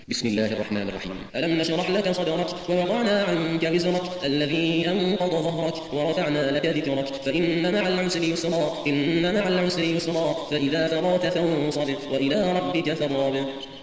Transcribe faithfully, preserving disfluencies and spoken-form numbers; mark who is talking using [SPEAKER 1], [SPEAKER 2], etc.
[SPEAKER 1] بسم الله الرحمن الرحيم. ألم نشرح لك صدرك ووضعنا عنك وزرك الذي أنقض ظهرك ورفعنا لك ذكرك فإن مع العسر يسرا إن مع العسر يسرا فإذا فرغت فانصب وإلى ربك فارغب.